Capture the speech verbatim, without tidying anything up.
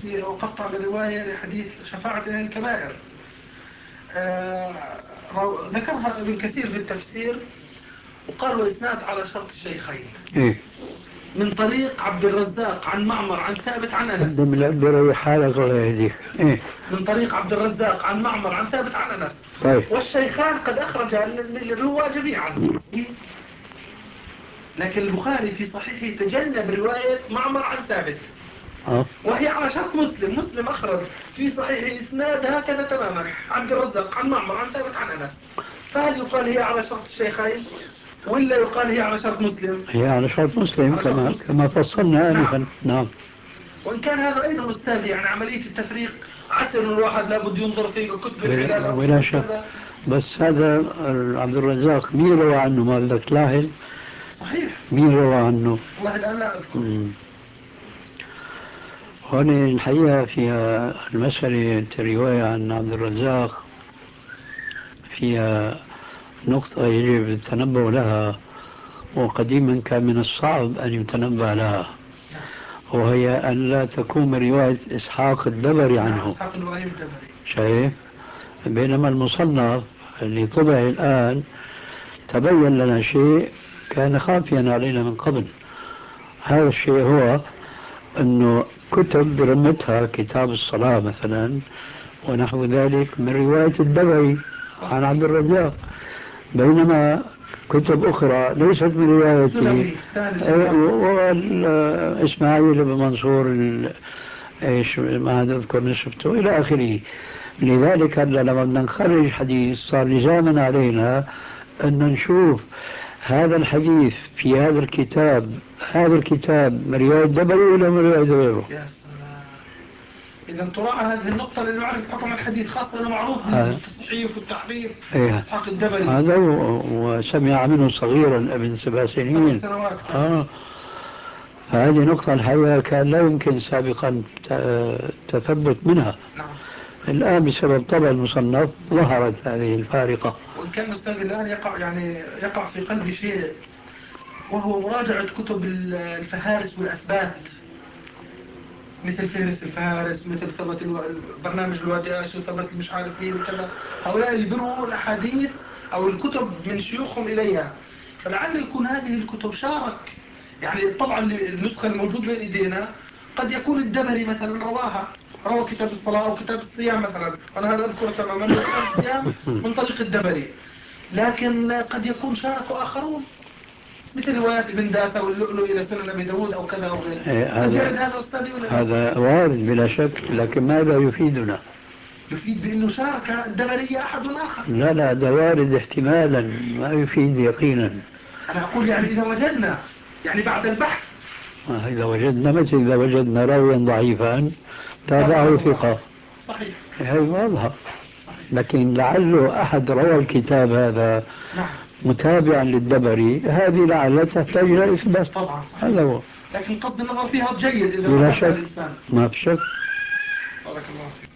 التي وقفت على رواية لحديث شفاعة أهل الكبائر، آه ذكرها ابن كثير في التفسير وقال وإسناد على شرط الشيخين إيه؟ من طريق عبد الرزاق عن معمر عن ثابت عن أنس. بروي حالك ولا يهديك. إيه؟ من طريق عبد الرزاق عن معمر عن ثابت عن أنس. طيب. والشيخان قد أخرج الرواة جميعا، لكن البخاري في صحيحه تجنب رواية معمر عن ثابت أه؟ وهي على شرط مسلم. مسلم أخرج في صحيح إسناد هكذا تماما عبد الرزاق عن معمر عن ثابت عن أنس. فهل يقال هي على شرط الشيخين ولا يقال هي على شرط مسلم؟ هي على شرط مسلم كما كما فصلنا آنفا. نعم. نعم. وإن كان هذا أيضا أستاذ يعني عملية التفريق عسر الواحد لابد ينظر في كتب العلالة ولا شك. بس هذا عبد الرزاق مين روى عنه؟ ما بدك لاهل؟ صحيح. مين روى عنه؟ والله الآن لا أذكر. هون الحقيقة فيها المسألة الرواية عن عبد الرزاق فيها نقطة يجب التنبه لها، وقديما كان من الصعب أن يتنبه لها، وهي أن لا تكون رواية إسحاق الدبري عنه. إسحاق الدبري. شايف؟ بينما المصنف اللي طبع الآن تبين لنا شيء كان خافيا علينا من قبل. هذا الشيء هو أنه كتب برمتها كتاب الصلاة مثلا ونحو ذلك من رواية الدبري عن عبد الرزاق، بينما كتب أخرى ليست من روايته وإسماعيل بن منصور إيش ما أذكر نسبته إلى آخره. لذلك لما بدنا نخرج حديث صار لزاما علينا أن نشوف هذا الحديث في هذا الكتاب هذا الكتاب من رواية دبري ولا من رواية غيره. إذا تراعى هذه النقطة اللي نعرف حكم الحديث خاصة أنه معروف بالتصحيف والتحريف. إيه. إسحاق الدبري هذا وسمع منه صغيرا ابن سبع سنين. آه. هذه نقطة الحقيقة كان لا يمكن سابقا تثبت منها. نعم. الآن بسبب طبع المصنف ظهرت هذه الفارقة. وإن كان أستاذ الآن يقع يعني يقع في قلبي شيء وهو مراجعة كتب الفهارس والأثبات مثل فهرس الفهارس، مثل ثبت برنامج الوادئاش وثبت مش عارف مين وكذا. هؤلاء اللي بيروا الأحاديث أو الكتب من شيوخهم إليها، فلعل يكون هذه الكتب شارك يعني. طبعا النسخة الموجودة بين إيدينا قد يكون الدبري مثلا رواها، روى كتاب الصلاة أو كتاب الصيام مثلا، أنا هذا أذكر تماما كتاب الصيام من طريق الدبري، لكن قد يكون شاركوا آخرون مثل روايات ابن داثة واللؤلؤ إلى سنن أبي داود أو كذا أو غيره. هذا هذا وارد بلا شك، لكن ماذا يفيدنا؟ يفيد بأنه شارك الدبري أحد آخر. لا لا ده وارد احتمالا، ما يفيد يقينا. أنا أقول يعني إذا وجدنا يعني بعد البحث آه إذا وجدنا مثل إذا وجدنا راويا ضعيفا تابعه ثقة. صحيح. هذه واضحة. لكن لعله أحد روى الكتاب هذا نعم. متابعا للدبري، هذه لعلها تحتاج إلى إثبات. طبعا. هذا هو. لكن قد النظر فيها جيد إذا بلا شك. ما في شك. بارك الله فيك.